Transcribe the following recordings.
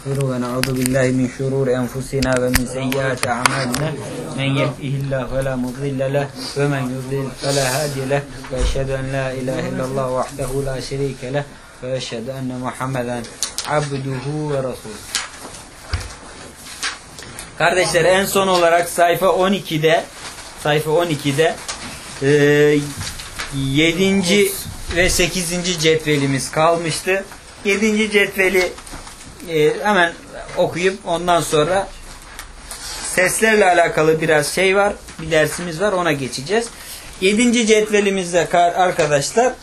ونعوذ بالله من شرور أنفسنا ومن سيئات أعمالنا من يهده الله فلا مضل له ومن يضلل فلا هادي له وأشهد أن لا إله إلا الله وحده لا شريك له وأشهد أن محمدا عبده ورسوله. Kardeşler, en son olarak sayfa 12'de 7. ve 8. cetvelimiz kalmıştı. 7. cetveli hemen okuyup ondan sonra seslerle alakalı biraz şey var, bir dersimiz var, ona geçeceğiz. 7. cetvelimizde arkadaşlar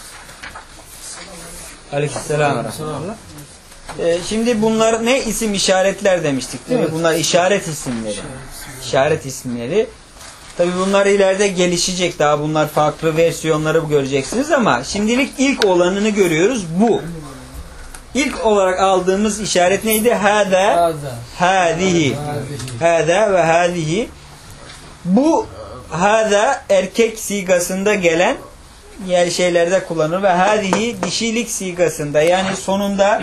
Aleykümselam. Şimdi bunlar ne? İsim işaretler demiştik değil mi? Bunlar işaret isimleri. İşaret isimleri. Tabi bunlar ileride gelişecek, daha bunlar farklı versiyonları göreceksiniz ama şimdilik ilk olanını görüyoruz, bu. İlk olarak aldığımız işaret neydi? Hâdâ, hâzihi. Hâdâ ve hâzihi. Bu hâdâ erkek sigasında gelen şeylerde kullanılır ve hâzihi dişilik sigasında, yani sonunda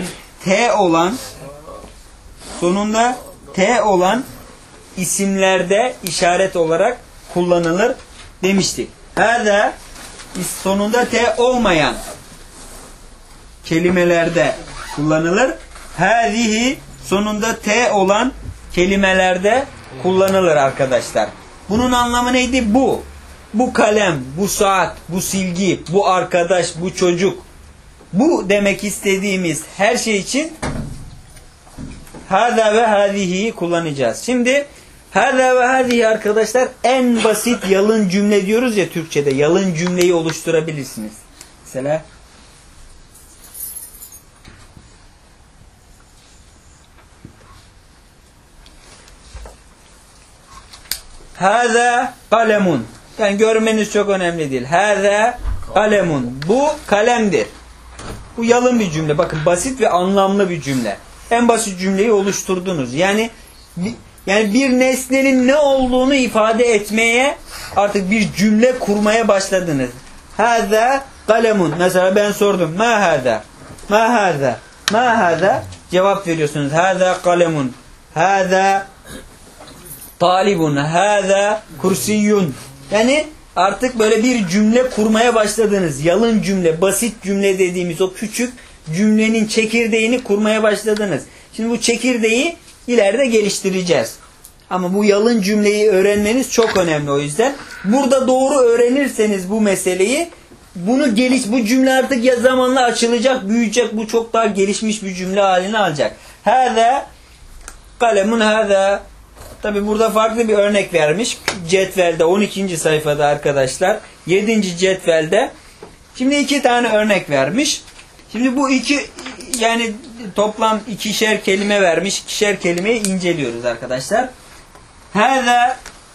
T olan isimlerde işaret olarak kullanılır demiştik. Hâdâ sonunda T olmayan kelimelerde kullanılır. Hâzihi sonunda T olan kelimelerde kullanılır arkadaşlar. Bunun anlamı neydi? Bu kalem, bu saat, bu silgi, bu arkadaş, bu çocuk. Bu demek istediğimiz her şey için hâzâ ve hâzihi'yi kullanacağız. Şimdi hâzâ ve hâzihi arkadaşlar en basit yalın cümle diyoruz ya Türkçe'de. Yalın cümleyi oluşturabilirsiniz. Mesela hâzâ kalemun. Yani görmeniz çok önemli değil. Hâzâ kalemun. Bu kalemdir. Bu yalın bir cümle. Bakın, basit ve anlamlı bir cümle. En basit cümleyi oluşturdunuz. Yani bir nesnenin ne olduğunu ifade etmeye artık bir cümle kurmaya başladınız. Hâzâ kalemun. Mesela ben sordum. Ma hâzâ? Ma hâzâ? Ma hâzâ? Cevap veriyorsunuz. Hâzâ kalemun. Hâzâ talibun. Hâzâ kursiyyun. Yani artık böyle bir cümle kurmaya başladınız. Yalın cümle, basit cümle dediğimiz o küçük cümlenin çekirdeğini kurmaya başladınız. Şimdi bu çekirdeği ileride geliştireceğiz. Ama bu yalın cümleyi öğrenmeniz çok önemli o yüzden. Burada doğru öğrenirseniz bu meseleyi, bu cümle artık zamanla açılacak, büyüyecek. Bu çok daha gelişmiş bir cümle haline alacak. Hâzâ kalemun hâzâ. Tabi burada farklı bir örnek vermiş. Cetvelde 12. sayfada arkadaşlar. 7. cetvelde. Şimdi 2 tane örnek vermiş. Şimdi bu yani toplam 2'şer kelime vermiş. 2'şer kelimeyi inceliyoruz arkadaşlar. Hâzâ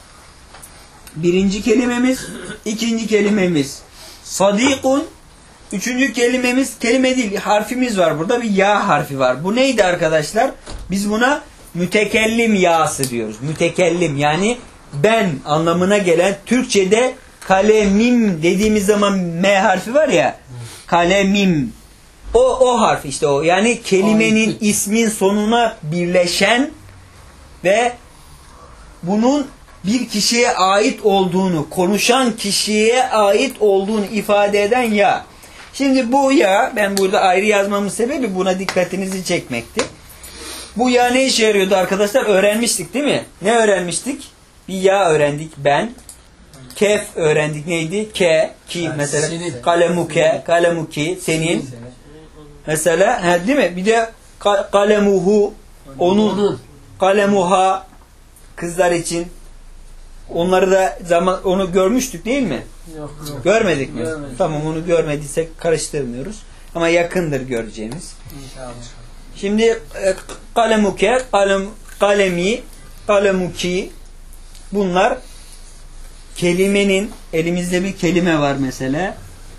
birinci kelimemiz. 2. kelimemiz sadîkun. 3. kelimemiz, kelime değil, harfimiz var burada. Bir ya harfi var. Bu neydi arkadaşlar? Biz buna mütekellim yası diyoruz. Mütekellim, yani ben anlamına gelen, Türkçe'de kalemim dediğimiz zaman M harfi var ya, kalemim. O harf işte o. Yani kelimenin, ismin sonuna birleşen ve bunun bir kişiye ait olduğunu, konuşan kişiye ait olduğunu ifade eden ya. Şimdi bu ya, ben burada ayrı yazmamın sebebi buna dikkatinizi çekmekti. Bu ya ne işe yarıyordu arkadaşlar? Öğrenmiştik değil mi? Ne öğrenmiştik? Bir ya öğrendik, ben. Kef öğrendik, neydi? Ke, ki mesela. Kalemuke, kalemuki, senin. Mesela, değil mi? Bir de kalemuhu, onun. Kalemuha, kızlar için. Onları da onu görmüştük değil mi? Yok. Görmedik mi? Görmedik. Tamam, onu görmediysek karıştırmıyoruz. Ama yakındır göreceğimiz. İnşallah. Şimdi kalemuke, kalemi, kalemuki, bunlar kelimenin, elimizde bir kelime var mesela.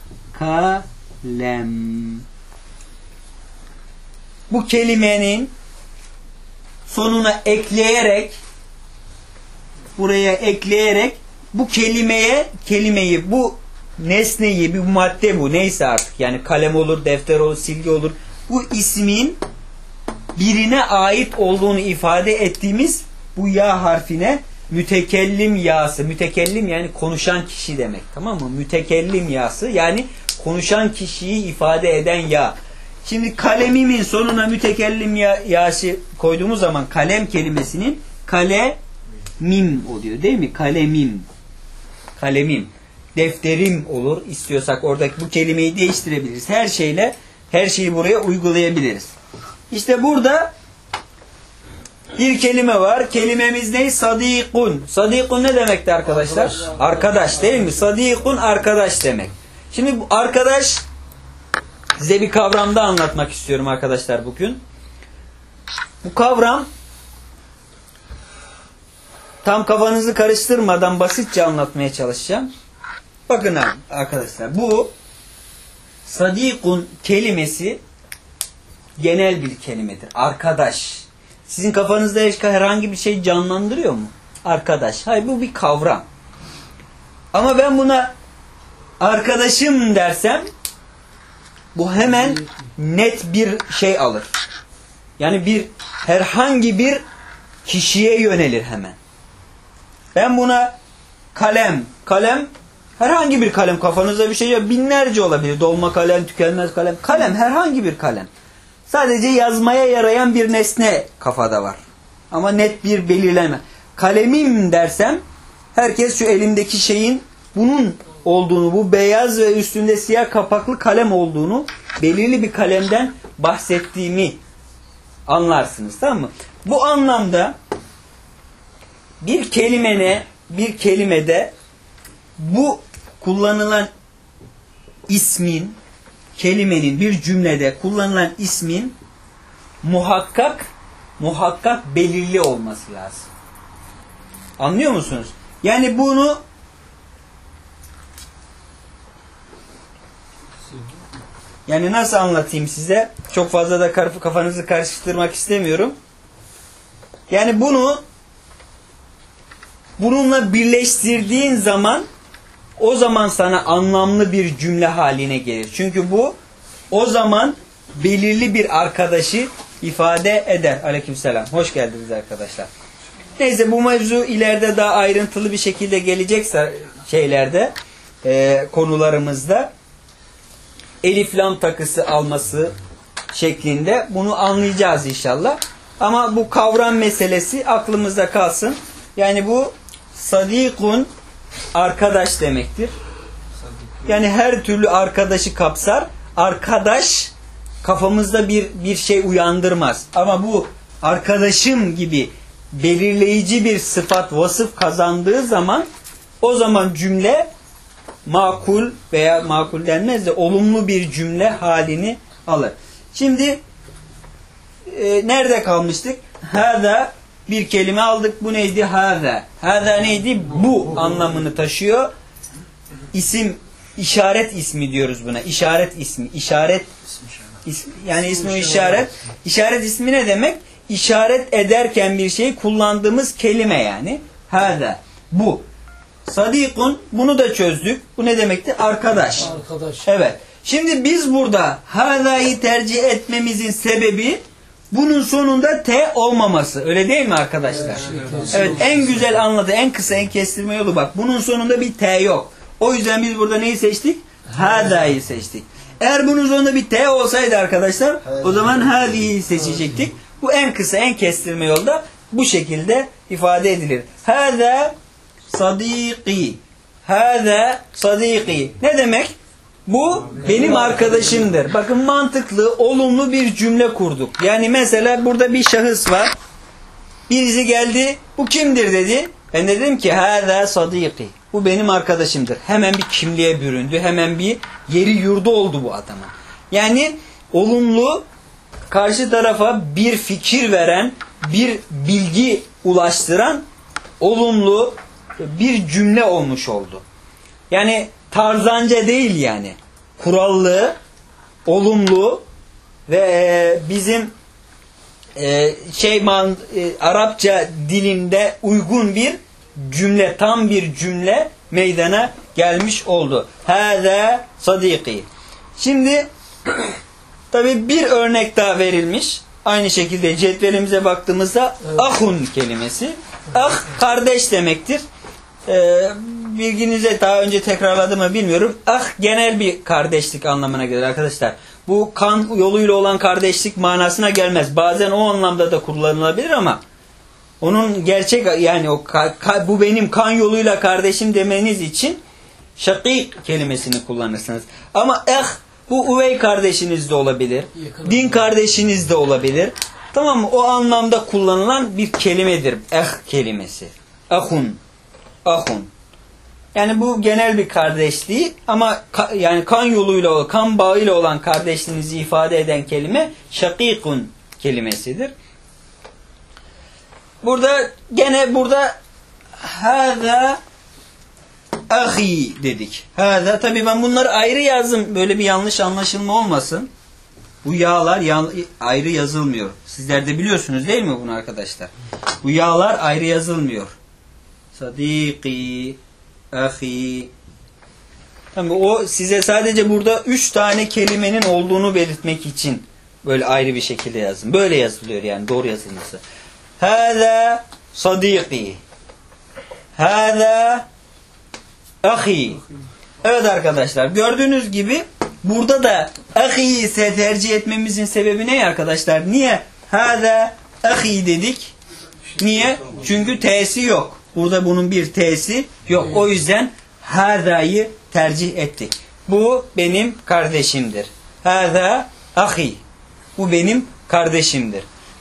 Kalem. Bu kelimenin sonuna buraya ekleyerek bu kelimeyi, bu nesneyi, bir madde bu, neyse artık, yani kalem olur, defter olur, silgi olur. Bu ismin birine ait olduğunu ifade ettiğimiz bu ya harfine mütekellim yası. Mütekellim yani konuşan kişi demek. Tamam mı? Mütekellim yası yani konuşan kişiyi ifade eden ya. Şimdi kalemimin sonuna mütekellim yası koyduğumuz zaman kalem kelimesinin kalemim oluyor değil mi? Kalemim. Kalemim. Defterim olur. İstiyorsak oradaki bu kelimeyi değiştirebiliriz. Her şeyle her şeyi buraya uygulayabiliriz. İşte burada bir kelime var. Kelimemiz ne? Sadikun. Sadikun ne demekti arkadaşlar? Arkadaş değil mi? Sadikun arkadaş demek. Şimdi bu arkadaş size bir kavramda anlatmak istiyorum arkadaşlar bugün. Bu kavram tam kafanızı karıştırmadan basitçe anlatmaya çalışacağım. Bakın arkadaşlar bu sadikun kelimesi genel bir kelimedir. Arkadaş. Sizin kafanızda herhangi bir şey canlandırıyor mu? Arkadaş. Hayır bu bir kavram. Ama ben buna arkadaşım dersem bu hemen net bir şey alır. Yani herhangi bir kişiye yönelir hemen. Ben buna kalem herhangi bir kalem kafanızda bir şey yok. Binlerce olabilir. Dolma kalem, tükenmez kalem. Kalem herhangi bir kalem. Sadece yazmaya yarayan bir nesne kafada var. Ama net bir belirleme. Kalemim dersem herkes şu elimdeki şeyin bunun olduğunu, bu beyaz ve üstünde siyah kapaklı kalem olduğunu, belirli bir kalemden bahsettiğimi anlarsınız. Tamam mı? Bu anlamda bir kelimede bu kullanılan ismin, kelimenin bir cümlede kullanılan ismin muhakkak belirli olması lazım. Anlıyor musunuz? Yani bunu nasıl anlatayım size? Çok fazla da kafanızı karıştırmak istemiyorum. Yani bununla birleştirdiğin zaman o zaman sana anlamlı bir cümle haline gelir. Çünkü bu o zaman belirli bir arkadaşı ifade eder. Aleykümselam. Hoş geldiniz arkadaşlar. Neyse bu mevzu ileride daha ayrıntılı bir şekilde gelecekse konularımızda elif lam takısı alması şeklinde bunu anlayacağız inşallah. Ama bu kavram meselesi aklımızda kalsın. Yani bu sadikun arkadaş demektir. Yani her türlü arkadaşı kapsar. Arkadaş kafamızda bir şey uyandırmaz. Ama bu arkadaşım gibi belirleyici bir sıfat, vasıf kazandığı zaman o zaman cümle makul veya makul denmez de olumlu bir cümle halini alır. Şimdi nerede kalmıştık? Hâzâ bir kelime aldık. Bu neydi? Hâzâ. Hâzâ neydi? Bu anlamını taşıyor. İsim, işaret ismi diyoruz buna. İşaret ismi. Yani ismi işaret. İşaret ismi ne demek? İşaret ederken bir şeyi kullandığımız kelime yani. Hâzâ. Bu. Sadikun. Bunu da çözdük. Bu ne demekti? Arkadaş. Evet. Şimdi biz burada hâzâ'yı tercih etmemizin sebebi bunun sonunda T olmaması. Öyle değil mi arkadaşlar? Evet. En güzel anladı. En kısa, en kestirme yolu bak. Bunun sonunda bir T yok. O yüzden biz burada neyi seçtik? Hâzâ'yı seçtik. Eğer bunun sonunda bir T olsaydı arkadaşlar o zaman hâzâ'yı seçecektik. Bu en kısa, en kestirme yolda bu şekilde ifade edilir. Hâzâ sadîkî. Hâzâ sadîkî. Ne demek? Bu benim arkadaşımdır. Bakın mantıklı, olumlu bir cümle kurduk. Yani mesela burada bir şahıs var. Birisi geldi. Bu kimdir dedi. Ben dedim ki hâzâ sadîkî. Bu benim arkadaşımdır. Hemen bir kimliğe büründü. Hemen bir yeri yurdu oldu bu adamın. Yani olumlu, karşı tarafa bir fikir veren, bir bilgi ulaştıran olumlu bir cümle olmuş oldu. Yani tarzanca değil yani. Kurallı, olumlu ve bizim Arapça dilinde uygun bir cümle, tam bir cümle meydana gelmiş oldu. Hâzâ sadîkî. Şimdi tabi bir örnek daha verilmiş. Aynı şekilde cetvelimize baktığımızda ahun kelimesi. Ah kardeş demektir. Bilginize daha önce tekrarladım mı bilmiyorum. Ah genel bir kardeşlik anlamına gelir arkadaşlar. Bu kan yoluyla olan kardeşlik manasına gelmez. Bazen o anlamda da kullanılabilir ama onun gerçek yani bu benim kan yoluyla kardeşim demeniz için şakîk kelimesini kullanırsınız. Ama bu üvey kardeşiniz de olabilir. Din kardeşiniz de olabilir. Tamam mı? O anlamda kullanılan bir kelimedir. Kelimesi. Ahun. Yani bu genel bir kardeşliği ama yani kan yoluyla, kan bağıyla olan kardeşliğinizi ifade eden kelime şakîkun kelimesidir. Burada hâzâ ahi dedik. Hâzâ tabii ben bunları ayrı yazdım. Böyle bir yanlış anlaşılma olmasın. Bu yağlar ayrı yazılmıyor. Sizler de biliyorsunuz değil mi bunu arkadaşlar? Bu yağlar ayrı yazılmıyor. Sadiki, ahi. Tabii o size sadece burada 3 tane kelimenin olduğunu belirtmek için böyle ayrı bir şekilde yazdım. Böyle yazılıyor yani doğru yazılması. Hâzâ sadiki. Hâzâ ahi. Evet arkadaşlar gördüğünüz gibi burada da ahi ise tercih etmemizin sebebi ne arkadaşlar? Niye hâzâ ahi dedik? Niye? Çünkü t'si yok. Burada bunun bir t'si yok. O yüzden hâzâ'yı tercih ettik. Bu benim kardeşimdir. Hâzâ ahi. Bu benim kardeşimdir.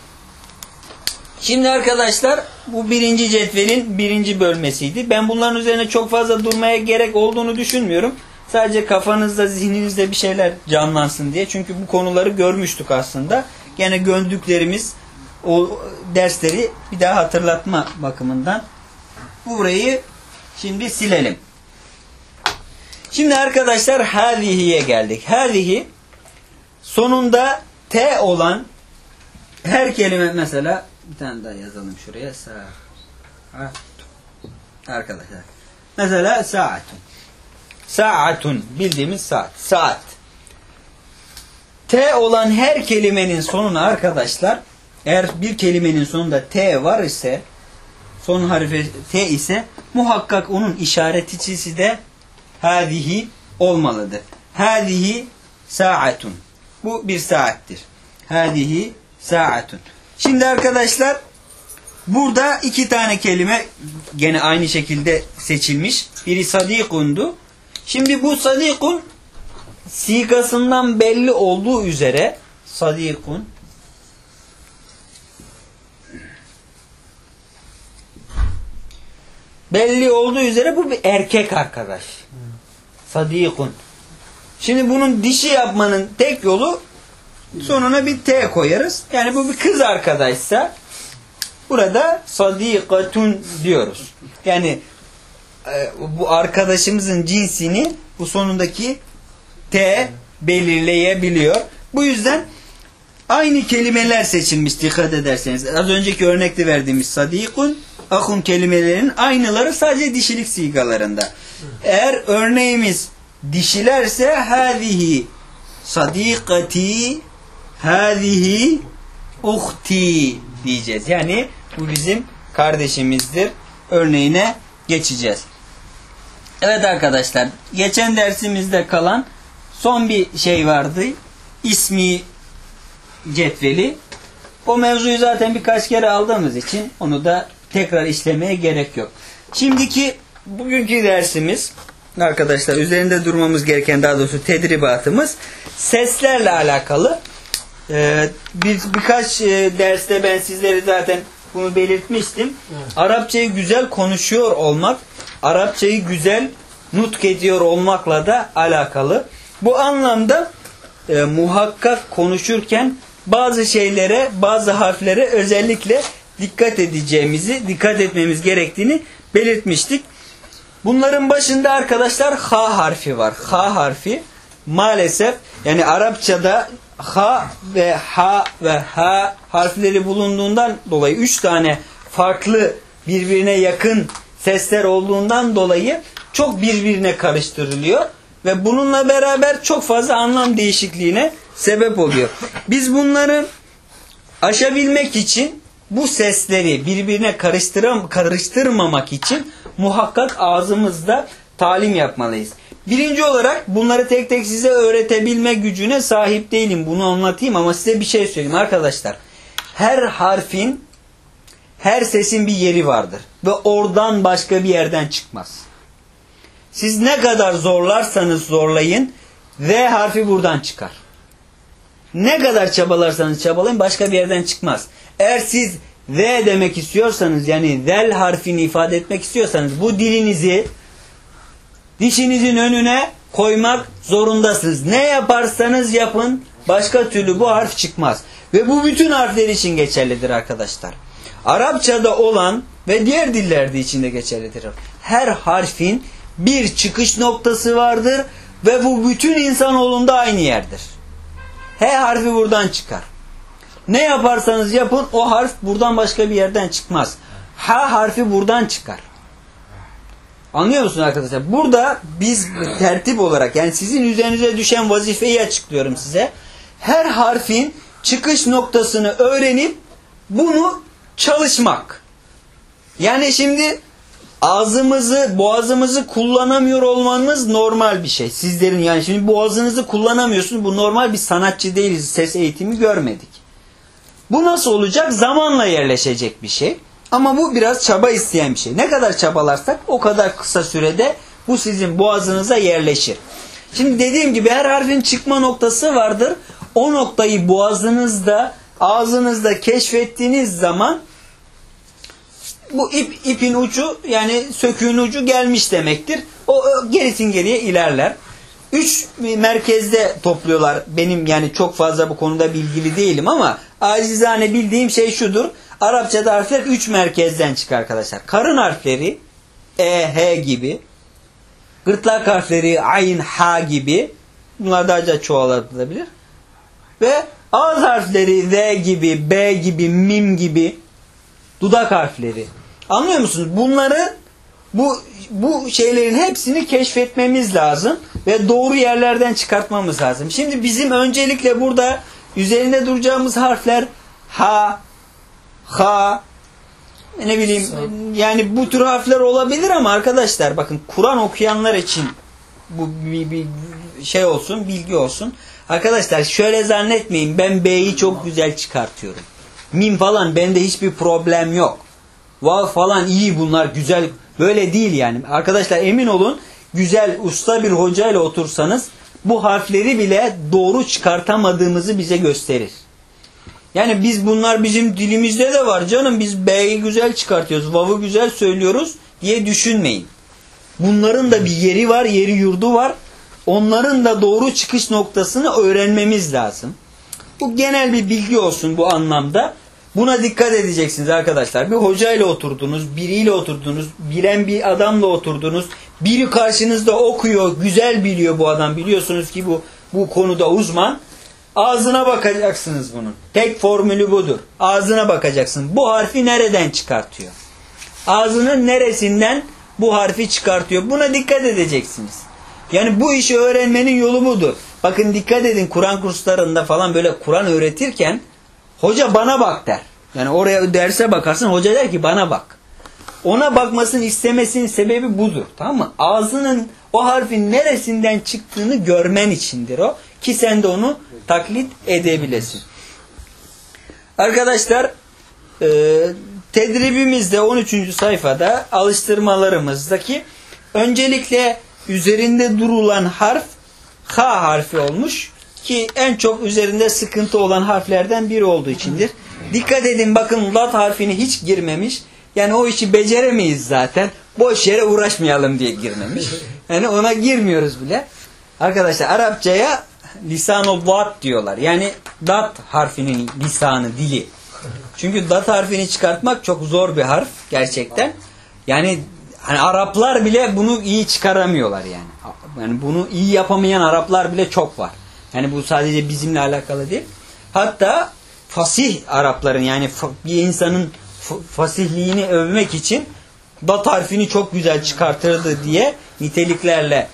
Şimdi arkadaşlar bu birinci cetvelin birinci bölmesiydi. Ben bunların üzerine çok fazla durmaya gerek olduğunu düşünmüyorum. Sadece kafanızda, zihninizde bir şeyler canlansın diye. Çünkü bu konuları görmüştük aslında. Gene gördüklerimiz o dersleri bir daha hatırlatma bakımından. Burayı şimdi silelim. Şimdi arkadaşlar hâzihi'ye geldik. Hâzihi sonunda T olan her kelime mesela bir tane daha yazalım şuraya. Arkadaşlar. Mesela saatun. Saatun. Bildiğimiz saat. Saat. T olan her kelimenin sonuna arkadaşlar eğer bir kelimenin sonunda T var ise son harfi T ise muhakkak onun işareticisi de hâzihi olmalıdır. Hâzihi saatun. Bu bir saattir. Hâzihi saatun. Şimdi arkadaşlar burada 2 tane kelime gene aynı şekilde seçilmiş. Biri sadikundu. Şimdi bu sadikun sigasından belli olduğu üzere sadikun belli olduğu üzere bu bir erkek arkadaş. Sadikun. Şimdi bunun dişi yapmanın tek yolu sonuna bir T koyarız. Yani bu bir kız arkadaşsa burada sadikatun diyoruz. Yani bu arkadaşımızın cinsini bu sonundaki T belirleyebiliyor. Bu yüzden aynı kelimeler seçilmiş dikkat ederseniz. Az önceki örnekte verdiğimiz sadikun, ahun kelimelerinin aynıları sadece dişilik sigalarında. Eğer örneğimiz dişilerse hâzihi sadikati hâzihi uhti diyeceğiz. Yani bu bizim kardeşimizdir. Örneğine geçeceğiz. Evet arkadaşlar. Geçen dersimizde kalan son bir şey vardı. İsmi cetveli. O mevzuyu zaten birkaç kere aldığımız için onu da tekrar işlemeye gerek yok. Bugünkü dersimiz arkadaşlar üzerinde durmamız gereken daha doğrusu tedribatımız seslerle alakalı. Birkaç derste ben sizlere zaten bunu belirtmiştim. Evet. Arapçayı güzel konuşuyor olmak, Arapçayı güzel nutk ediyor olmakla da alakalı. Bu anlamda muhakkak konuşurken bazı şeylere, bazı harflere özellikle dikkat etmemiz gerektiğini belirtmiştik. Bunların başında arkadaşlar ha harfi var. Ha harfi maalesef yani Arapçada ha ve ha ve ha harfleri bulunduğundan dolayı 3 tane farklı birbirine yakın sesler olduğundan dolayı çok birbirine karıştırılıyor ve bununla beraber çok fazla anlam değişikliğine sebep oluyor. Biz bunları aşabilmek için bu sesleri birbirine karıştırmamak için muhakkak ağzımızda talim yapmalıyız. Birinci olarak bunları tek tek size öğretebilme gücüne sahip değilim. Bunu anlatayım ama size bir şey söyleyeyim arkadaşlar. Her harfin, her sesin bir yeri vardır. Ve oradan başka bir yerden çıkmaz. Siz ne kadar zorlarsanız zorlayın, V harfi buradan çıkar. Ne kadar çabalarsanız çabalayın başka bir yerden çıkmaz. Eğer siz V demek istiyorsanız, yani zel harfini ifade etmek istiyorsanız bu dilinizi dişinizin önüne koymak zorundasınız. Ne yaparsanız yapın başka türlü bu harf çıkmaz. Ve bu bütün harfler için geçerlidir arkadaşlar. Arapçada olan ve diğer dillerde için de geçerlidir. Her harfin bir çıkış noktası vardır ve bu bütün insanoğlunda aynı yerdir. H harfi buradan çıkar. Ne yaparsanız yapın o harf buradan başka bir yerden çıkmaz. H harfi buradan çıkar. Anlıyor musunuz arkadaşlar? Burada biz tertip olarak, yani sizin üzerinize düşen vazifeyi açıklıyorum size. Her harfin çıkış noktasını öğrenip bunu çalışmak. Yani şimdi boğazımızı kullanamıyor olmanız normal bir şey. Sizlerin, yani şimdi boğazınızı kullanamıyorsunuz. Bu normal, bir sanatçı değiliz. Ses eğitimi görmedik. Bu nasıl olacak? Zamanla yerleşecek bir şey. Ama bu biraz çaba isteyen bir şey. Ne kadar çabalarsak o kadar kısa sürede bu sizin boğazınıza yerleşir. Şimdi dediğim gibi her harfin çıkma noktası vardır. O noktayı boğazınızda, ağzınızda keşfettiğiniz zaman bu ipin ucu, yani söküğün ucu gelmiş demektir. O gerisin geriye ilerler. 3 merkezde topluyorlar. Benim yani çok fazla bu konuda bilgili değilim ama acizane bildiğim şey şudur. Arapçada harfler 3 merkezden çıkar arkadaşlar. Karın harfleri E, H gibi. Gırtlak harfleri Ayn, Ha gibi. Bunlar daha da çoğaltılabilir. Ve ağız harfleri Z gibi, B gibi, Mim gibi. Dudak harfleri. Anlıyor musunuz? Bunları bu şeylerin hepsini keşfetmemiz lazım ve doğru yerlerden çıkartmamız lazım. Şimdi bizim öncelikle burada üzerinde duracağımız harfler ha, ha, ne bileyim, yani bu tür harfler olabilir ama arkadaşlar bakın, Kur'an okuyanlar için bu bir şey olsun, bilgi olsun. Arkadaşlar şöyle zannetmeyin, ben B'yi çok güzel çıkartıyorum. Mim falan bende hiçbir problem yok. Vav falan iyi, bunlar güzel. Böyle değil yani. Arkadaşlar emin olun, güzel usta bir hocayla otursanız bu harfleri bile doğru çıkartamadığımızı bize gösterir. Yani bunlar bizim dilimizde de var canım. Biz B'yi güzel çıkartıyoruz, Vav'ı güzel söylüyoruz diye düşünmeyin. Bunların da bir yeri var, yeri yurdu var. Onların da doğru çıkış noktasını öğrenmemiz lazım. Bu genel bir bilgi olsun bu anlamda. Buna dikkat edeceksiniz arkadaşlar. Bir hocayla oturdunuz, biriyle oturdunuz, bilen bir adamla oturdunuz. Biri karşınızda okuyor, güzel biliyor bu adam. Biliyorsunuz ki bu konuda uzman. Ağzına bakacaksınız bunun. Tek formülü budur. Ağzına bakacaksın. Bu harfi nereden çıkartıyor? Ağzının neresinden bu harfi çıkartıyor? Buna dikkat edeceksiniz. Yani bu işi öğrenmenin yolu budur. Bakın dikkat edin, Kur'an kurslarında falan böyle Kur'an öğretirken hoca bana bak der. Yani oraya derse bakarsın, hoca der ki bana bak. Ona bakmasını istemesinin sebebi budur. Tamam mı? Ağzının o harfin neresinden çıktığını görmen içindir o. Ki sen de onu taklit edebilesin. Arkadaşlar tedribimizde 13. sayfada alıştırmalarımızdaki öncelikle üzerinde durulan harf H harfi olmuş. Ki en çok üzerinde sıkıntı olan harflerden biri olduğu içindir. Dikkat edin bakın, lat harfini hiç girmemiş. Yani o işi beceremeyiz zaten. Boş yere uğraşmayalım diye girmemiş. Yani ona girmiyoruz bile. Arkadaşlar Arapçaya lisan-ı dat diyorlar. Yani dat harfinin lisanı, dili. Çünkü dat harfini çıkartmak çok zor bir harf gerçekten. Yani hani Araplar bile bunu iyi çıkaramıyorlar yani. Yani bunu iyi yapamayan Araplar bile çok var. Yani bu sadece bizimle alakalı değil. Hatta fasih Arapların, yani bir insanın fasihliğini övmek için dat harfini çok güzel çıkartırdı diye niteliklerle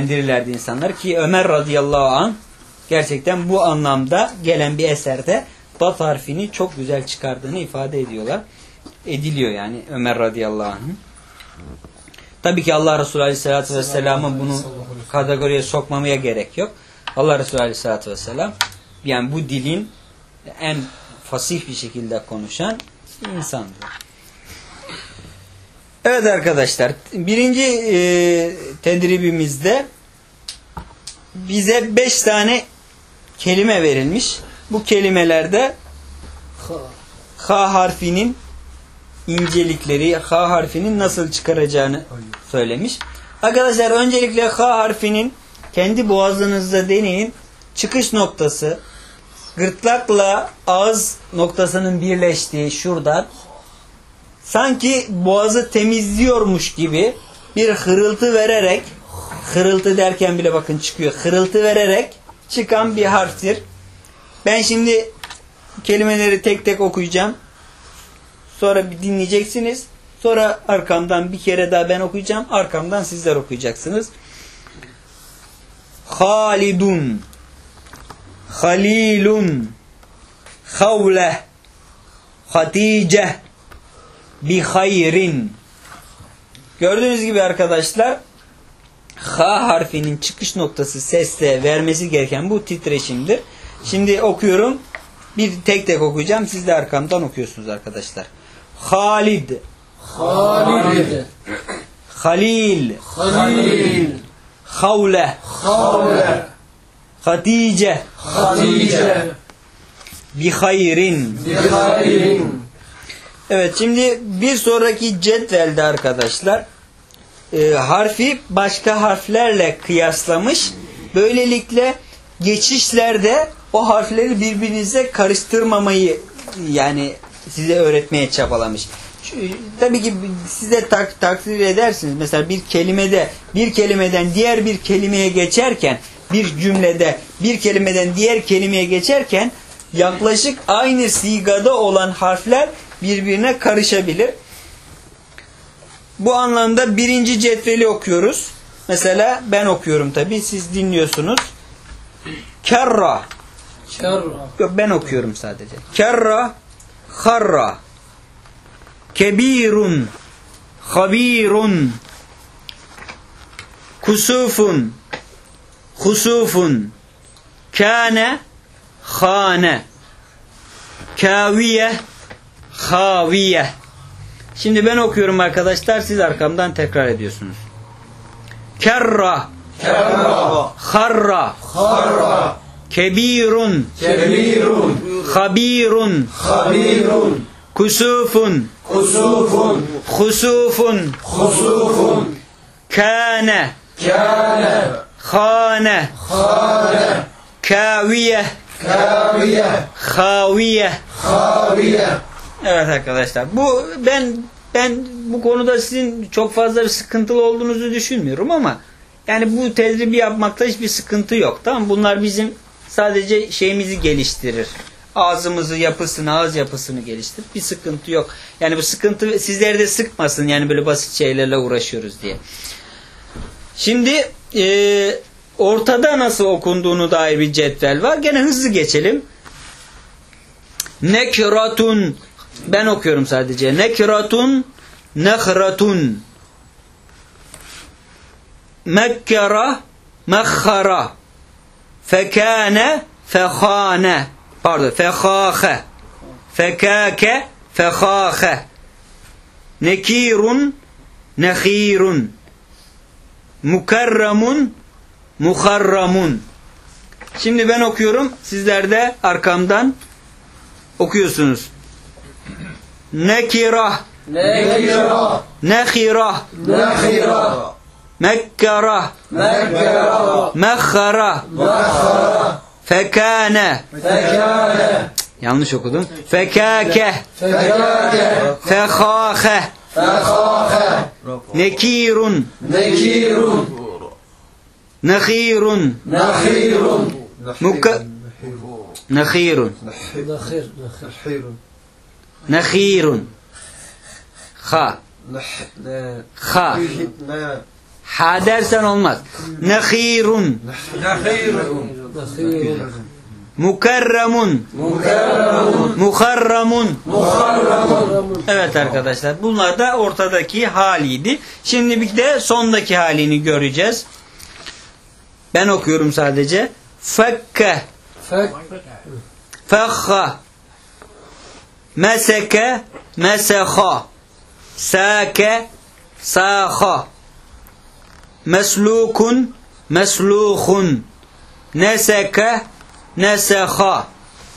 nitelendirirlerdi insanlar. Ki Ömer radıyallahu anh gerçekten bu anlamda gelen bir eserde dat harfini çok güzel çıkardığını ifade ediliyor yani Ömer radıyallahu anh. Tabii ki Allah Resulü aleyhissalatü vesselam'ın bunu kategoriye sokmamaya gerek yok. Allah Resulü aleyhissalatü vesselam yani bu dilin en fasih bir şekilde konuşan insandır. Evet arkadaşlar, birinci tedribimizde bize 5 tane kelime verilmiş. Bu kelimelerde ha harfinin incelikleri, ha harfinin nasıl çıkaracağını söylemiş. Arkadaşlar öncelikle ha harfinin kendi boğazınızda deneyin. Çıkış noktası gırtlakla ağız noktasının birleştiği şuradan sanki boğazı temizliyormuş gibi bir hırıltı vererek, hırıltı derken bile bakın çıkıyor, hırıltı vererek çıkan bir harftir. Ben şimdi kelimeleri tek tek okuyacağım. Sonra bir dinleyeceksiniz. Sonra arkamdan bir kere daha ben okuyacağım. Arkamdan sizler okuyacaksınız. Halidun, Halilun, Havle, Hatice, bi hayrin. Gördüğünüz gibi arkadaşlar ha harfinin çıkış noktası seste vermesi gereken bu titreşimdir. Şimdi okuyorum. Bir tek tek okuyacağım. Siz de arkamdan okuyorsunuz arkadaşlar. Halid, Halid, Halil, Halil, Havle, Havle, Hatice, Hatice, bi hayrin. bi hayrin. Evet, şimdi bir sonraki cetvelde arkadaşlar harfi başka harflerle kıyaslamış. Böylelikle geçişlerde o harfleri birbirinize karıştırmamayı yani size öğretmeye çabalamış. Tabii ki siz de takdir edersiniz. Mesela bir kelimede bir kelimeden diğer bir kelimeye geçerken, bir cümlede bir kelimeden diğer kelimeye geçerken yaklaşık aynı sigada olan harfler birbirine karışabilir. Bu anlamda birinci cetveli okuyoruz. Mesela ben okuyorum tabii. Siz dinliyorsunuz. Kerra. Kerra. Yok, ben okuyorum sadece. Kerra, harra. Kebirun, habirun. Kusufun, husufun. Kâne, khâne. Kâviye, haviye. Şimdi ben okuyorum arkadaşlar. Siz arkamdan tekrar ediyorsunuz. Kerra, Kerra, harra, harra, kebirun, kebirun, habirun, habirun, kusufun, kusufun, husufun, husufun, kâne, kâne, khâne, khâne, kâviye, kâviye, haviye. haviye. Evet arkadaşlar. Ben bu konuda sizin çok fazla bir sıkıntılı olduğunuzu düşünmüyorum ama yani bu tedribi yapmakta hiçbir sıkıntı yok. Tamam, bunlar bizim sadece şeyimizi geliştirir. Ağzımızı yapısını, ağız yapısını geliştirir. Bir sıkıntı yok. Yani bu sıkıntı sizleri de sıkmasın. Yani böyle basit şeylerle uğraşıyoruz diye. Şimdi ortada nasıl okunduğunu dair bir cetvel var. Gene hızlı geçelim. Nekratun. Ben okuyorum sadece. Nekratun, nehratun. Mekkara, mekhara. Fekâne, fekhâne. Pardon, fekhâhe. Fekâke, fekhâhe. Nekirun, nehirun. Mukarramun, muharramun. Şimdi ben okuyorum. Sizler de arkamdan okuyorsunuz. Nekira, Nekira, nehira, nehira, mekkara, mekkara, mekhara, mekhara, fekâne. fekâne, Yanlış okudum. Fekâke, fekâke, fekhâhe, fekhâhe, nekirun, nekirun, nehirun, nehirun, nehirun, nehirun. Ha. Ha. Ha dersen olmaz. Nehirun. Mukarramun. Mukarramun. Muharramun. Muharramun. Evet arkadaşlar, bunlar da ortadaki haliydi. Şimdi bir de sondaki halini göreceğiz. Ben okuyorum sadece. Fekke. Fek. Fekha. Meseke. Meseha. Sake. Saha. Meslukun. Mesluhun. Neseke. Neseha.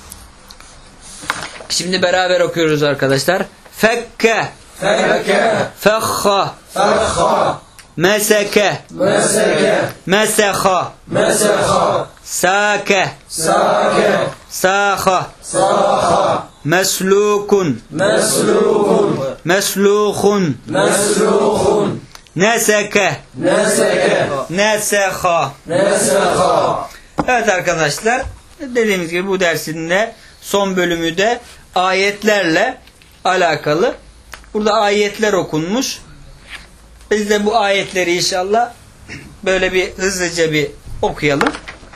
Şimdi beraber okuyoruz arkadaşlar. Fekke. Fekke. Fekha. Fekha. Meseke. Meseke. Meseha. Meseha. Sake. Sake. Saha. Saha. Meslukun. Meslukun. Mesluhun. Mesluhun. Neseke. Neseke. Neseha. Neseha. Evet arkadaşlar, dediğimiz gibi bu dersin de son bölümü de ayetlerle alakalı. Burada ayetler okunmuş. Biz de bu ayetleri inşallah böyle bir hızlıca bir okuyalım.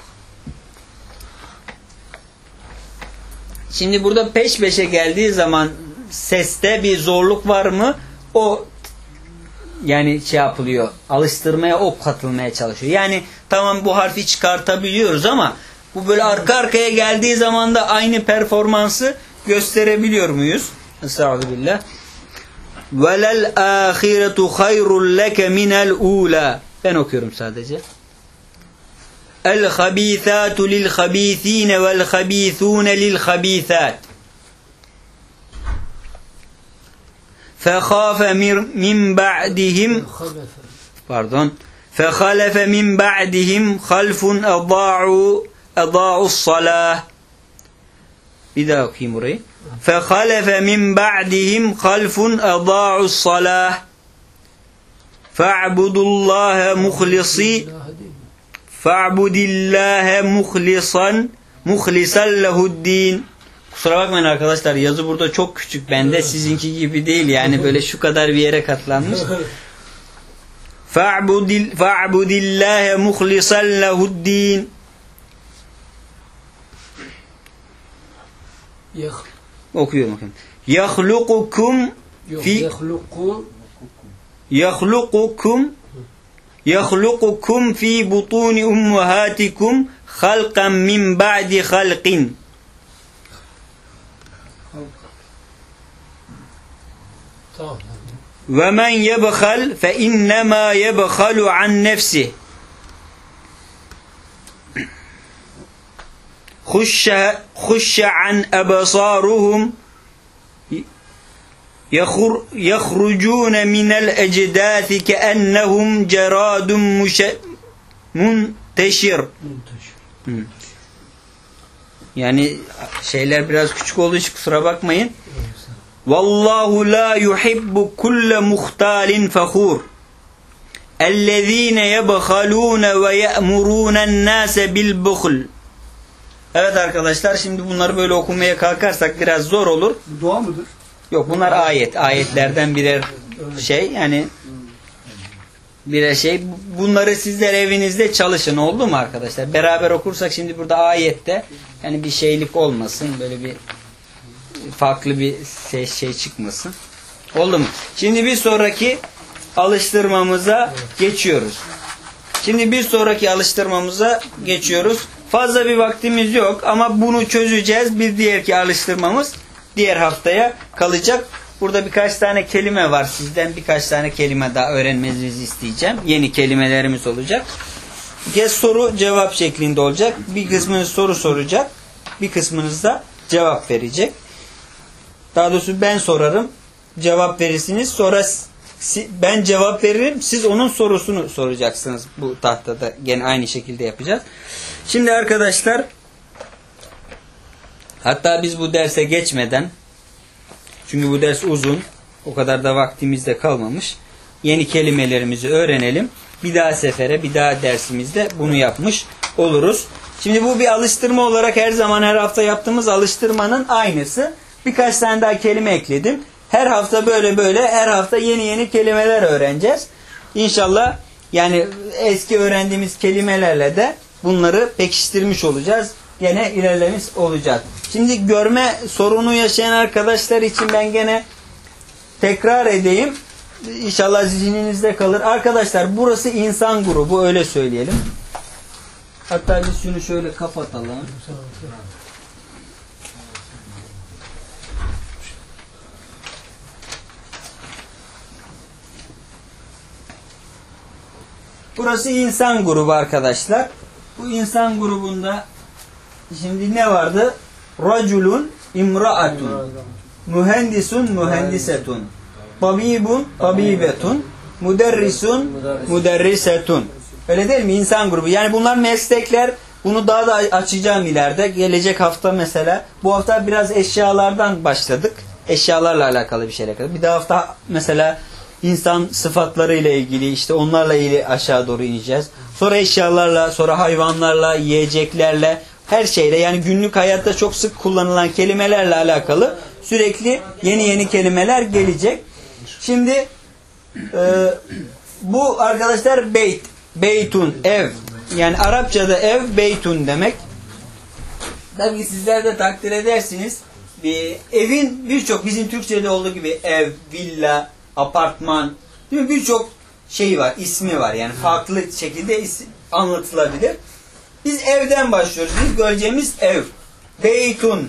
Şimdi burada peş peşe geldiği zaman seste bir zorluk var mı? O yani şey yapılıyor. Alıştırmaya o katılmaya çalışıyor. Yani tamam bu harfi çıkartabiliyoruz ama bu böyle arka arkaya geldiği zaman da aynı performansı gösterebiliyor muyuz? Estağfirullah. Velel ahiretu hayrul leke minel ula. Ben okuyorum sadece. El habithatu lil habithine vel habithune lil habithat. Fekhafe min ba'dihim fehalefe min ba'dihim halfun edâ'us salah. Bir daha okuyayım burayı. Fehalefe min ba'dihim halfun edâ'us salah. Fa'budullâhe muhlisan lehu'd-din. Kusura bakmayın arkadaşlar, yazı burada çok küçük. Bende sizinki gibi değil. Yani böyle şu kadar bir yere katlanmış. Fa'budillâhe muhlisan lehu'd-din. Okuyorum bakın. Yahlukukum fi butuni ummahatikum halqan min ba'di halqin. Ve men yebkhal fe innema yebkhalu an nefsihi. Khuşşe an ebsaruhum yahrucun minel ecdâthi keennehum ceradun munteşir. Yani şeyler biraz küçük olduğu için kusura bakmayın. Vallahu la yuhibbu kulle muhtalin fahur. Ellezîne yebhalûne ve ye'murûnen nâse bil buhl. Evet arkadaşlar, şimdi bunları böyle okumaya kalkarsak biraz zor olur. Dua mıdır? Yok, bunlar ayet. Ayetlerden birer şey, yani birer şey. Bunları sizler evinizde çalışın, oldu mu arkadaşlar? Beraber okursak şimdi burada ayette yani bir şeylik olmasın, böyle bir farklı bir şey çıkmasın. Oldu mu? Şimdi bir sonraki alıştırmamıza geçiyoruz. Fazla bir vaktimiz yok ama bunu çözeceğiz. Bir diğerki alıştırmamız diğer haftaya kalacak. Burada birkaç tane kelime var. Sizden birkaç tane kelime daha öğrenmenizi isteyeceğim. Yeni kelimelerimiz olacak. Soru cevap şeklinde olacak. Bir kısmınız soru soracak. Bir kısmınız da cevap verecek. Daha doğrusu ben sorarım. Cevap verirsiniz. Sonra ben cevap veririm. Siz onun sorusunu soracaksınız. Bu tahtada gene aynı şekilde yapacağız. Şimdi arkadaşlar, hatta biz bu derse geçmeden, çünkü bu ders uzun, o kadar da vaktimiz de kalmamış, yeni kelimelerimizi öğrenelim. Bir daha sefere, bir daha dersimizde bunu yapmış oluruz. Şimdi bu bir alıştırma olarak her zaman her hafta yaptığımız alıştırmanın aynısı. Birkaç tane daha kelime ekledim. Her hafta böyle her hafta yeni kelimeler öğreneceğiz. İnşallah yani eski öğrendiğimiz kelimelerle de bunları pekiştirmiş olacağız. gene ilerlemiş olacağız. Şimdi görme sorunu yaşayan arkadaşlar için ben gene tekrar edeyim. İnşallah zihninizde kalır. Arkadaşlar burası insan grubu, öyle söyleyelim. Hatta biz şunu şöyle kapatalım. Burası insan grubu arkadaşlar. Bu insan grubunda şimdi ne vardı? Raculun imraatun, mühendisun mühendisetun, tabibun tabibetun, müderrisun müderrisetun. Öyle değil mi? İnsan grubu. Yani bunlar meslekler. Bunu daha da açacağım ileride. Gelecek hafta mesela. Bu hafta biraz eşyalardan başladık. Eşyalarla alakalı bir şeyle alakalı. Bir de hafta mesela insan sıfatlarıyla ilgili, işte onlarla ilgili aşağı doğru ineceğiz. Sonra eşyalarla, sonra hayvanlarla, yiyeceklerle, her şeyle, yani günlük hayatta çok sık kullanılan kelimelerle alakalı sürekli yeni yeni kelimeler gelecek. Şimdi bu arkadaşlar beyt, beytun, ev. Yani Arapçada ev beytun demek. Tabii sizler de takdir edersiniz. Evin birçok, bizim Türkçe'de olduğu gibi ev, villa, apartman, birçok şey var, ismi var. Yani farklı şekilde anlatılabilir. Biz evden başlıyoruz. Biz göreceğimiz ev. Beytun.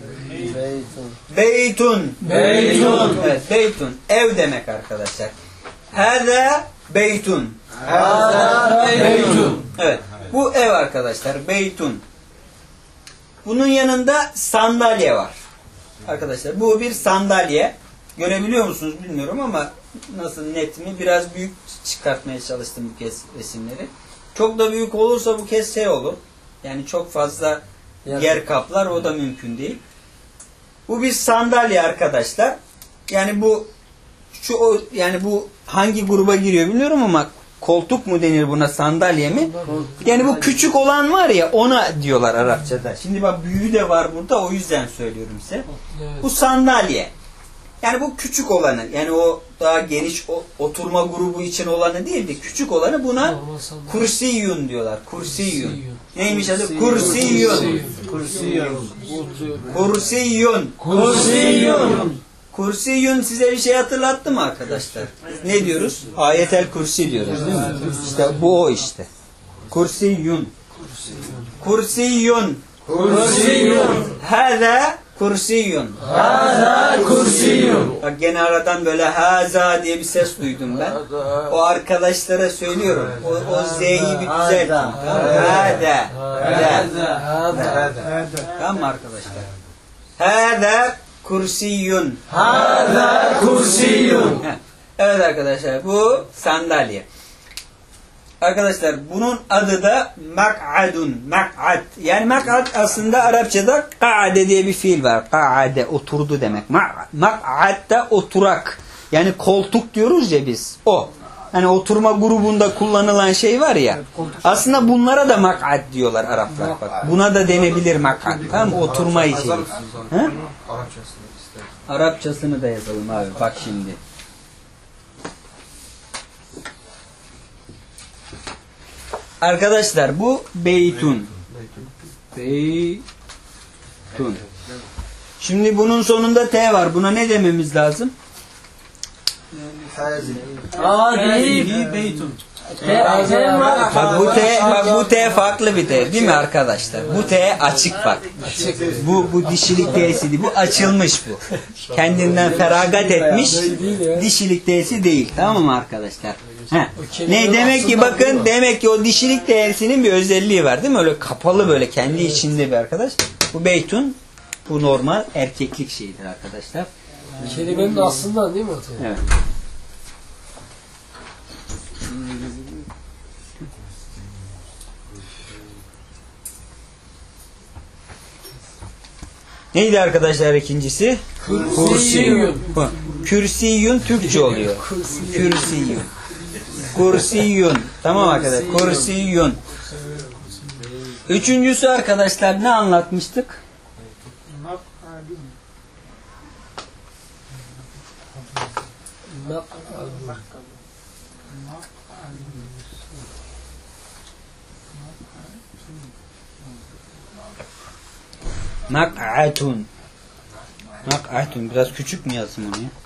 Beytun. Beytun. Evet, beytun. Ev demek arkadaşlar. Hâzâ beytun. Hâzâ beytun. Evet. Bu ev arkadaşlar. Beytun. Bunun yanında sandalye var. Arkadaşlar bu bir sandalye. Görebiliyor musunuz bilmiyorum ama nasıl, net mi? Biraz büyük çıkartmaya çalıştım bu kez resimleri. Çok da büyük olursa bu kez şey olur. Yani çok fazla yer kaplar, o da mümkün değil. Bu bir sandalye arkadaşlar. Yani bu yani bu hangi gruba giriyor bilmiyorum ama koltuk mu denir buna, sandalye mi? Yani bu küçük olan var ya, ona diyorlar Arapçada. Şimdi bak büyüğü de var burada, o yüzden söylüyorum size. Bu sandalye. Yani bu küçük olanı, yani o daha geniş oturma grubu için olanı değil de küçük olanı, buna kursiyun diyorlar. Kursiyun. Neymiş adı? Kursiyun. Kursiyun. Kursiyun. Kursiyun. Kursiyun size bir şey hatırlattı mı arkadaşlar? Ne diyoruz? Ayetel Kursi diyoruz değil mi? İşte bu o işte. Kursiyun. Kursiyun. Kursiyun. Hâzâ kursiyun. Hâzâ kursiyun. Bak gene aradan böyle haza diye bir ses duydum ben. O arkadaşlara söylüyorum. O Z'yi bir düzeltin. Hâzâ. Tamam mı arkadaşlar? Hâzâ kursiyun. Hâzâ kursiyun. Evet arkadaşlar, bu sandalye. Arkadaşlar bunun adı da mak'adun. Mak'ad. Yani mak'ad aslında Arapçada ka'ade diye bir fiil var. Ka'ade, oturdu demek. Mak'ad da oturak. Yani koltuk diyoruz ya biz. O. Hani oturma grubunda kullanılan şey var ya. Aslında bunlara da mak'ad diyorlar Araplar. Bak. Buna da denebilir mak'ad. Tamam mı? Oturma işi. Arapçasını da yazalım abi. Bak şimdi. Arkadaşlar bu beytun. Beytun. Şimdi bunun sonunda T var. Buna ne dememiz lazım? Beytun. Bak bu T farklı bir T değil mi arkadaşlar? Bu T açık bak. Bu dişilik T'si değil. Bu açılmış bu. Kendinden feragat etmiş. Dişilik T'si değil. Tamam mı arkadaşlar? Ne demek ki, bakın demek ki o dişilik T'sinin bir özelliği var değil mi? Öyle kapalı, böyle kendi içinde bir arkadaş. Bu beytun, bu normal erkeklik şeyidir arkadaşlar. Kelimenin aslından değil mi? Evet. Neydi arkadaşlar ikincisi? Kursiyun. Kürsiyun Türkçe oluyor. Kürsiyun. Kursiyun. Tamam arkadaşlar. Kursiyun. Üçüncüsü arkadaşlar ne anlatmıştık? Mak'atun. Mak'atun. Biraz küçük mü yazsın onu ya?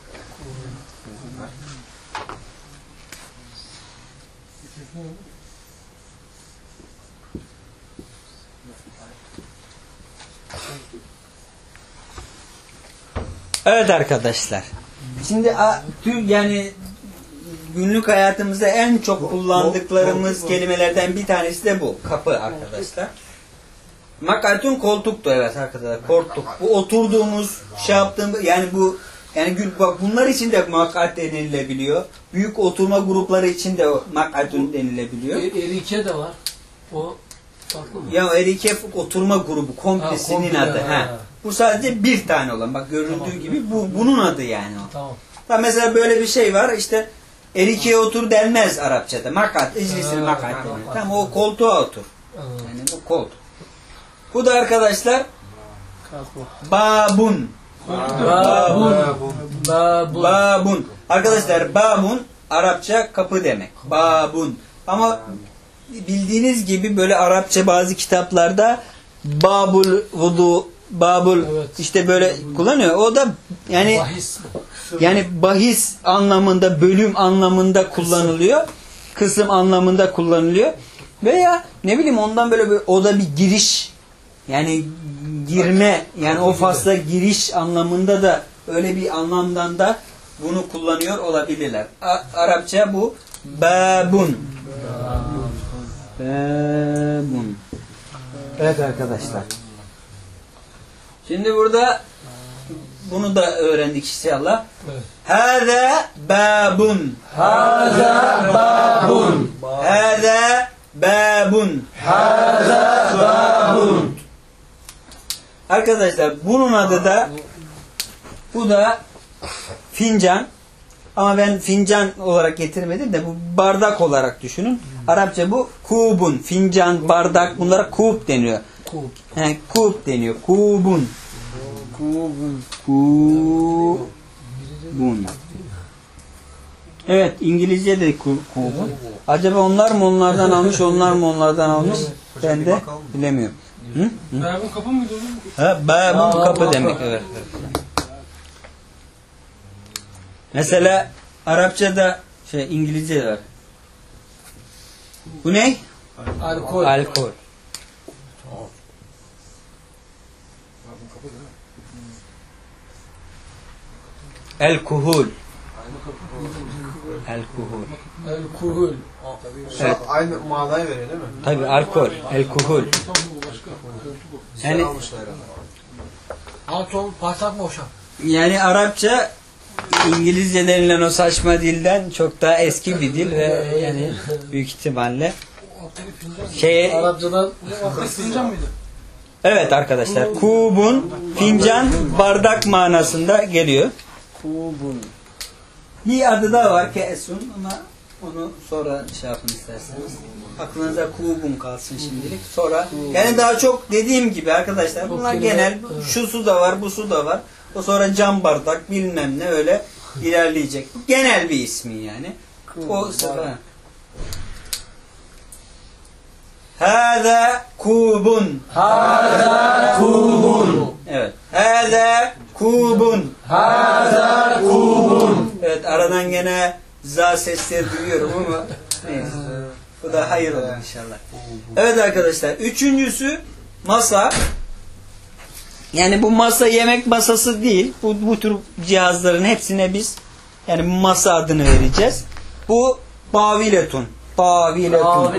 Evet arkadaşlar. Şimdi yani günlük hayatımızda en çok kullandıklarımız kelimelerden bir tanesi de bu. Kapı arkadaşlar. Mak'atun koltuktu, evet arkadaşlar. Koltuk. Bu oturduğumuz, şey yaptığımız, yani bu, yani bak bunlar için de mak'at denilebiliyor. Büyük oturma grupları için de mak'atun denilebiliyor. Erike de var. O farklı mı? Ya erike oturma grubu komplesinin adı. Ha. Bu sadece bir tane olan. Bak görüldüğü gibi bunun adı yani o. Tamam. Mesela böyle bir şey var. İşte erikeğe otur denmez Arapçada. Makat, iclisini makat denir. Tamam, o koltuğa otur. Yani bu koltuk. Bu da arkadaşlar babun. Babun. Arkadaşlar babun Arapça kapı demek. Babun. Ama bildiğiniz gibi böyle Arapça bazı kitaplarda babul vudu, babul işte böyle kullanıyor. O da yani Bahis. yani bahis anlamında, bölüm anlamında kullanılıyor. Kısım anlamında kullanılıyor. Veya ne bileyim ondan böyle o da bir giriş, yani girme, yani o fasla giriş anlamında da öyle bir anlamdan da bunu kullanıyor olabilirler. Arapça bu babun. Babun. Evet arkadaşlar. Şimdi burada bunu da öğrendik inşallah. Hâzâ bâbun. Hâzâ bâbun. Hâzâ bâbun. Hâzâ bâbun. Arkadaşlar bunun adı da, bu da fincan. Ama ben fincan olarak getirmedim de bu bardak olarak düşünün. Arapça bu kubun. Fincan, bardak, bunlara kub deniyor. Kub deniyor. Kubun. Kubun. Evet, İngilizce de kubun. Acaba onlar mı onlardan almış, onlar mı onlardan almış? Ben de bilemiyorum. Babun kapı mıydı? Babun kapı demek, evet. Mesela Arapçada İngilizce var. Bu ne? Alkol. Alkol. Alkohol. Alkohol. Alkohol. Evet. Aynı manayı veriyor değil mi? Tabii alkol, alkohol. Yani Atom patlak boşa. yani Arapça İngilizce denilen o saçma dilden çok daha eski bir dil ve yani büyük ihtimalle Arapçadan fincan mıydı? evet arkadaşlar, kubun, fincan, bardak manasında geliyor. Kubun. Bir adı da var, kesun, ama onu sonra şey yapın isterseniz. Aklınıza kubun kalsın şimdilik. Sonra yani daha çok dediğim gibi arkadaşlar, bunlar genel, şu su da var, bu su da var. O sonra cam bardak bilmem ne, öyle ilerleyecek. Genel bir ismi yani. O sefer. Hâzâ kubun. Hâzâ kubun. Evet. Hâzâ kubun. Hâzâ kubun. Evet, aradan gene za sesleri duyuyorum ama neyse. Bu da hayır olur inşallah. Evet arkadaşlar, üçüncüsü masa. Yani bu masa yemek masası değil. Bu tür cihazların hepsine biz yani masa adını vereceğiz. Bu baviletun. Baviletun.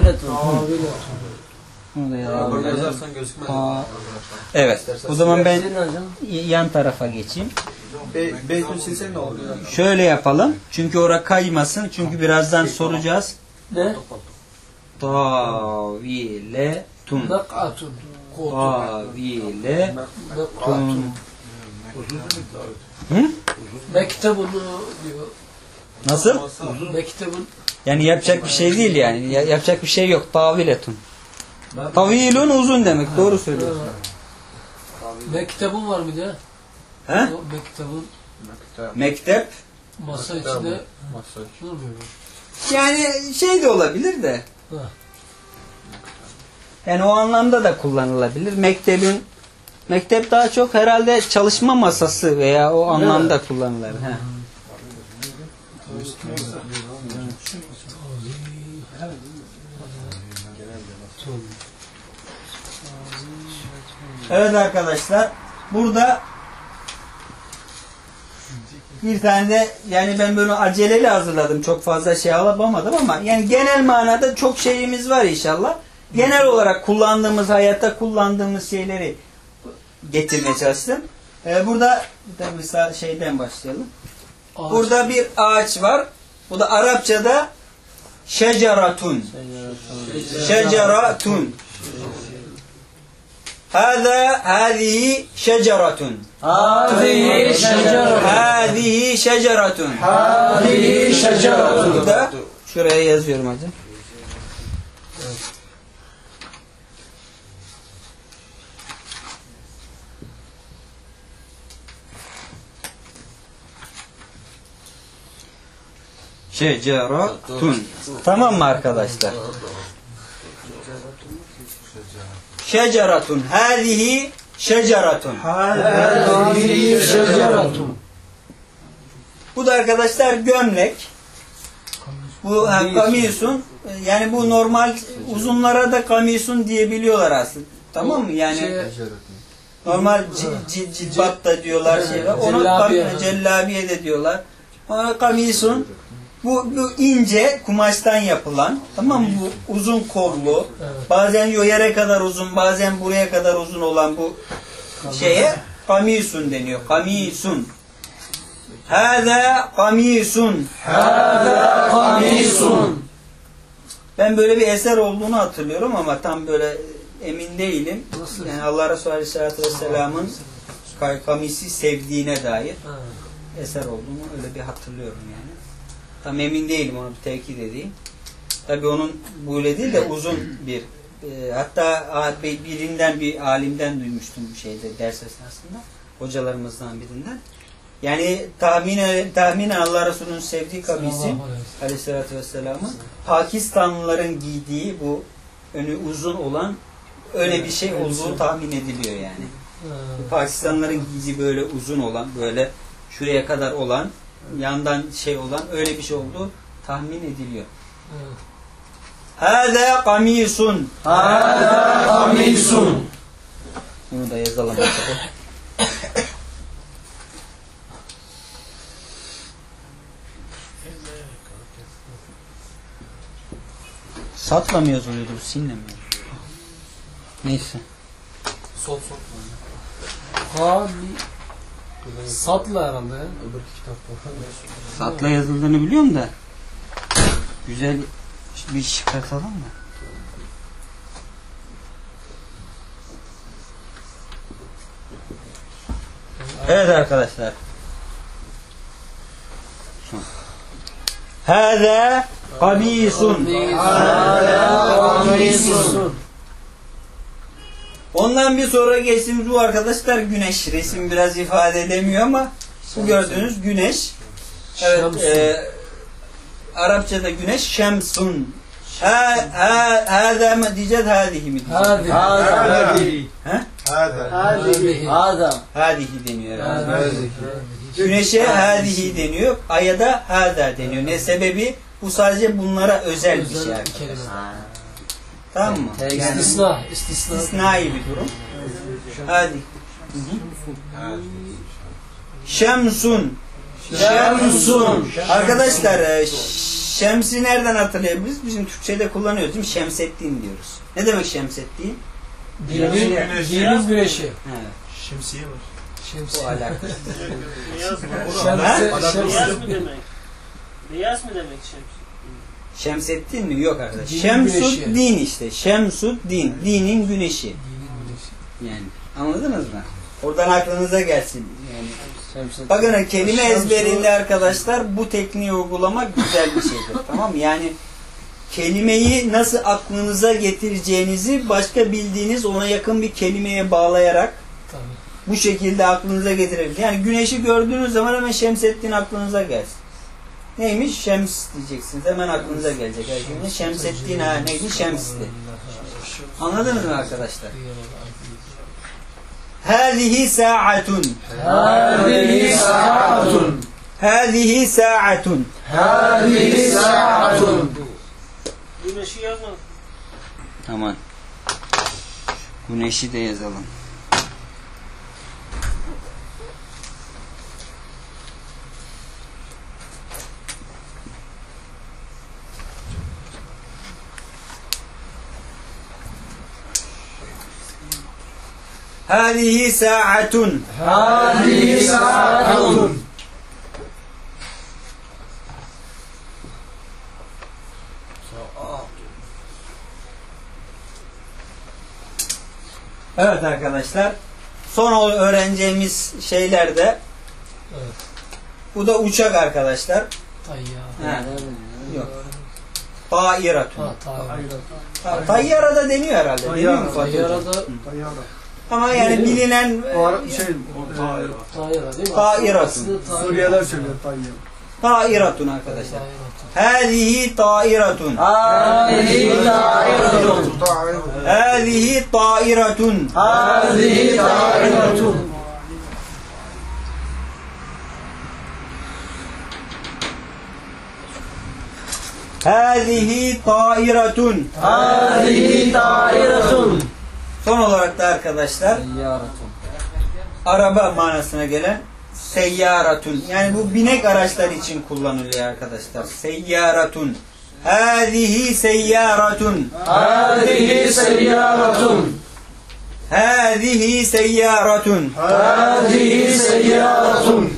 Burada yazarsan gözükmez. Evet. O zaman ben yan tarafa geçeyim. Beytül silsen ne olur? Şöyle yapalım. Çünkü oraya kaymasın. Çünkü birazdan soracağız. Ne? Taviletun. Nak'atun. Taviletun. Mektebun diyor. Nasıl? Mektebun. Yani yapacak bir şey değil yani. Yapacak bir şey yok. Taviletun. Tavilun uzun demek. Doğru söylüyorsun. Mektebun var bir de. He? O mektebun. Mektep. Masa içinde. Yani şey de olabilir de. Yani o anlamda da kullanılabilir. Mektep daha çok herhalde çalışma masası veya o anlamda kullanılır. He. Evet arkadaşlar, burada bir tane de, yani ben böyle aceleli hazırladım, çok fazla şey alamadım ama yani genel manada çok şeyimiz var inşallah. Genel olarak kullandığımız, hayatta kullandığımız şeyleri getirmeye çalıştım. Burada mesela şeyden başlayalım. Ağaç. Burada bir ağaç var. Bu da Arapçada şeceratun. Şeceratun. Hâzihi şeceratun. Hâzihi şeceratun. Hâzihi şeceratun. Hâzihi şeceratun. Burada şuraya yazıyorum hadi. Şeceratun. Tamam mı arkadaşlar? Şeceratun. Hâzihi şeceratun. Hâzihi şeceratun. Bu da arkadaşlar gömlek. Bu kamisun. Yani bu normal uzunlara da kamisun diyebiliyorlar aslında. Tamam mı? Yani normal cilbat da diyorlar şeyler. Onu cellabiye de diyorlar. Ona kamisun. Bu ince kumaştan yapılan, tamam mı? Bu uzun kollu, bazen yere kadar uzun, bazen buraya kadar uzun olan bu şeye kamisun deniyor. Kamisun. Hâzâ kamisun. Hâzâ kamisun. Ben böyle bir eser olduğunu hatırlıyorum ama tam böyle emin değilim. Yani Allah Resulü Aleyhisselatü Vesselam'ın kamisi sevdiğine dair eser olduğunu öyle bir hatırlıyorum yani. Tam emin değilim, onu bir tekit edeyim. Tabii onun böyle değil de uzun bir, hatta birinden, bir alimden duymuştum bu şeyde, ders esnasında. Hocalarımızdan birinden. Yani tahminen Allah Resulü'nün sevdiği kamisi Aleyhisselatü Vesselam'ın Pakistanlıların giydiği bu önü uzun olan öyle bir şey olduğu tahmin ediliyor yani. Pakistanlıların giydiği böyle uzun olan, böyle şuraya kadar olan, yandan şey olan öyle bir şey olduğu tahmin ediliyor. Hâzâ kamisun. Hâzâ kamisun. Bunu da yazalım. Satla mı yazılıyordu bu? Sinle mi? Neyse. Sol. Abi satla herhalde ya. Satla yazıldığını biliyorum da güzel bir çıkartalım mı? Evet arkadaşlar. Hâzâ kamisun. Hâzâ kamisun. Ondan bir sonra geçtiğimiz bu arkadaşlar güneş. Resim biraz ifade edemiyor ama bu gördüğünüz güneş. Evet. Arapçada güneş şemsun. Hâzâ mı diyeceğiz, hâzihi mi diyeceğiz? Hâzihi. Hâzihi deniyor herhalde. Güneşe hâzihi deniyor. Aya da hâzâ deniyor. Ne sebebi? Bu sadece bunlara özel bir şey arkadaşlar. Tamam mı? Yani istisnai bir durum. Hadi. Şemsun. Şemsun. Arkadaşlar şemsi nereden hatırlayabiliriz? Bizim Türkçe'de kullanıyoruz değil mi? Şemseddin diyoruz. Ne demek Şemseddin? Dinin güneşi. Evet. Şemsiye var. Bu alakalı. Beyaz mı demek? Beyaz mı demek şems? Şemseddin mi? Yok arkadaş. Dinin Şemsuddin güneşi. işte. Şemsuddin. Dinin güneşi. Yani. Anladınız mı? Oradan aklınıza gelsin. Yani. Bakın kelime ezberinde arkadaşlar bu tekniği uygulamak güzel bir şeydir. Tamam mı? Yani kelimeyi nasıl aklınıza getireceğinizi başka bildiğiniz ona yakın bir kelimeye bağlayarak bu şekilde aklınıza getirebilir. Yani güneşi gördüğünüz zaman hemen Şemseddin aklınıza gelsin. Neymiş? Şems diyeceksiniz. Hemen aklınıza gelecek. Şemseddin neydi? Şems'ti. Anladınız mı arkadaşlar? Hâzihi sa'atun. Hâzihi sa'atun. Hâzihi sa'atun. Hâzihi sa'atun. Güneşi yazmadım. Aman. Güneşi de yazalım. Hâzihi sa'atun. Hâzihi sa'atun. Evet arkadaşlar. Son öğreneceğimiz şeyler de Evet. bu da uçak arkadaşlar. Tayyara. Ha, yok. Tairatun. Ha, tayyara. Tayyara da deniyor herhalde. Deniyor mu Fatih Hocam? Tayyara'da Ama yani bilinen tayyara değil mi? Tairatun. Aslında Suriyeliler söylüyor tayyip. Tairatun arkadaşlar. Tayyara. Hâzihi tairatun. Hâzihi ta'iratun. Hâzihi tairatun. Hâzihi ta'iratun. Hâzihi tairatun. Hâzihi ta'iratun. Son olarak da arkadaşlar araba manasına gelen seyyaratun. Yani bu binek araçlar için kullanılıyor arkadaşlar. Seyyaratun. Hâzihi seyyaratun. Hâzihi seyyaratun. Hâzihi seyyaratun. Hâzihi seyyaratun.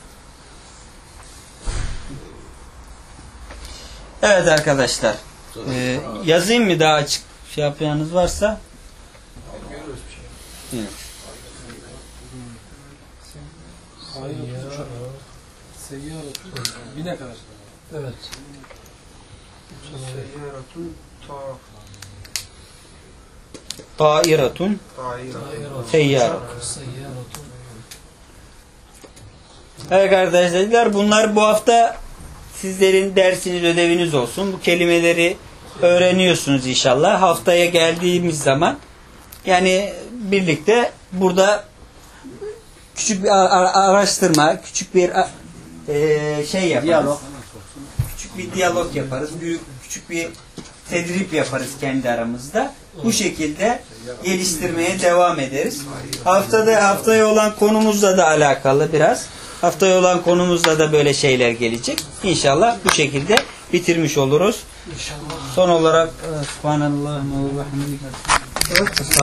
Evet arkadaşlar. Yazayım mı daha açık şey yapacağınız varsa? Evet. Seyyara. Binek araç. Evet. Tairatun. Seyyara. Seyyaratun. Evet arkadaşlar, bunlar bu hafta sizlerin dersiniz, ödeviniz olsun. Bu kelimeleri öğreniyorsunuz inşallah. Haftaya geldiğimiz zaman yani birlikte burada küçük bir araştırma, küçük bir şey yaparız. Diyalog. Küçük bir diyalog yaparız. Küçük bir tedrip yaparız kendi aramızda. Bu şekilde geliştirmeye devam ederiz. Haftaya olan konumuzla da alakalı biraz. Haftaya olan konumuzda da böyle şeyler gelecek. İnşallah bu şekilde bitirmiş oluruz. Son olarak Subhanallah ve bihamdihi.